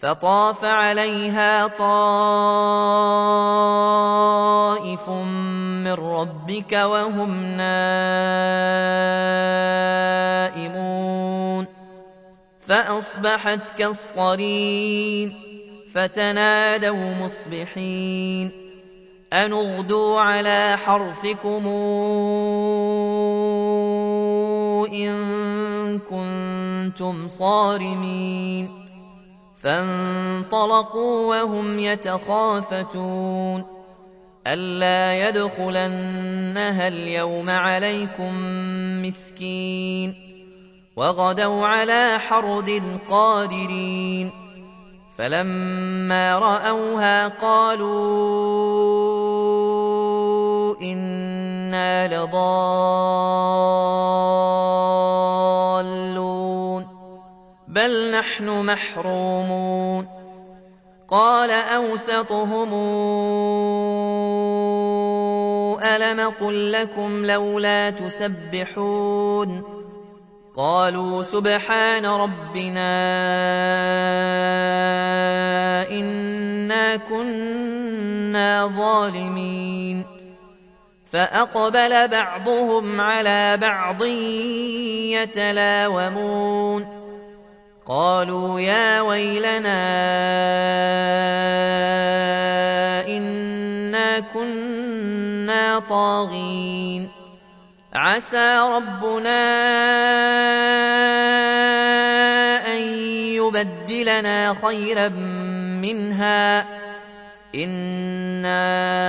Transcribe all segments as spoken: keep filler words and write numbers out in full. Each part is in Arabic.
فطاف عليها طائف من ربك وهم نائمون فأصبحت كالصريم فتنادوا مصبحين أن اغدوا على حرثكم إن كنتم صارمين فانطلقوا وهم يتخافتون ألا يدخلنها اليوم عليكم مسكين وغدوا على حرد قادرين فلما رأوها قالوا إنا لضالون بل نحن محرومون قال أوسطهم ألم قل لكم لولا تسبحون قالوا سبحان ربنا إنا كنا ظالمين فأقبل بعضهم على بعض يتلاومون قالوا يا ويلنا إنا كنا طاغين عسى ربنا أن يبدلنا خيرا منها إنا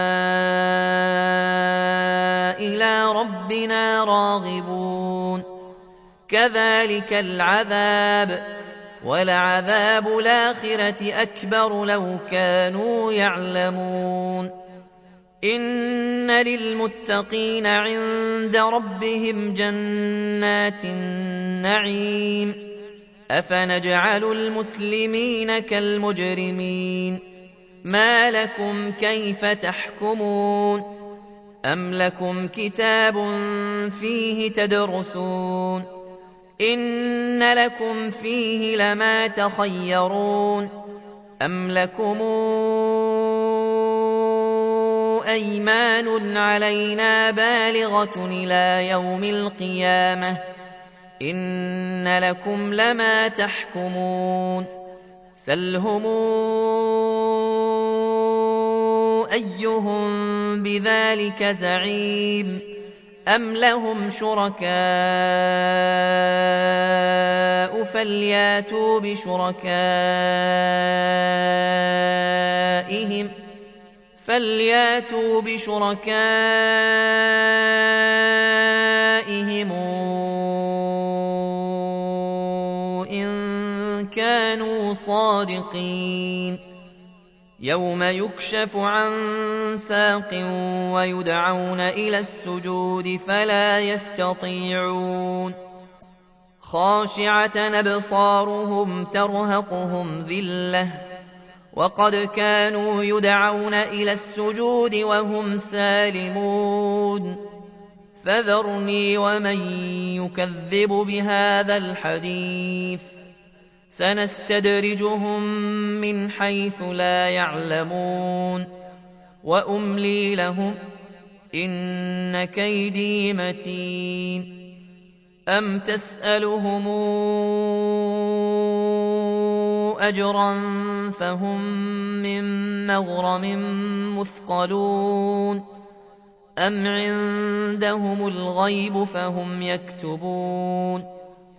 إلى ربنا راغبون كذلك العذاب ولعذاب الآخرة أكبر لو كانوا يعلمون إن للمتقين عند ربهم جنات النعيم أفنجعل المسلمين كالمجرمين ما لكم كيف تحكمون أم لكم كتاب فيه تدرسون إن لكم فيه لما تخيرون أم لكم أيمان علينا بالغة إلى يوم القيامة إن لكم لما تحكمون سلهم أيهم بذلك زعيم أم لهم شركاء فلياتوا بشركائهم فلياتوا بشركائهم إن كانوا صادقين يوم يكشف عن ساق ويدعون إلى السجود فلا يستطيعون خاشعة أبصارهم ترهقهم ذلة وقد كانوا يدعون إلى السجود وهم سالمون فذرني ومن يكذب بهذا الحديث سنستدرجهم من حيث لا يعلمون وأملي لهم إن كيدي متين أم تسألهم أجرا فهم من مغرم مثقلون أم عندهم الغيب فهم يكتبون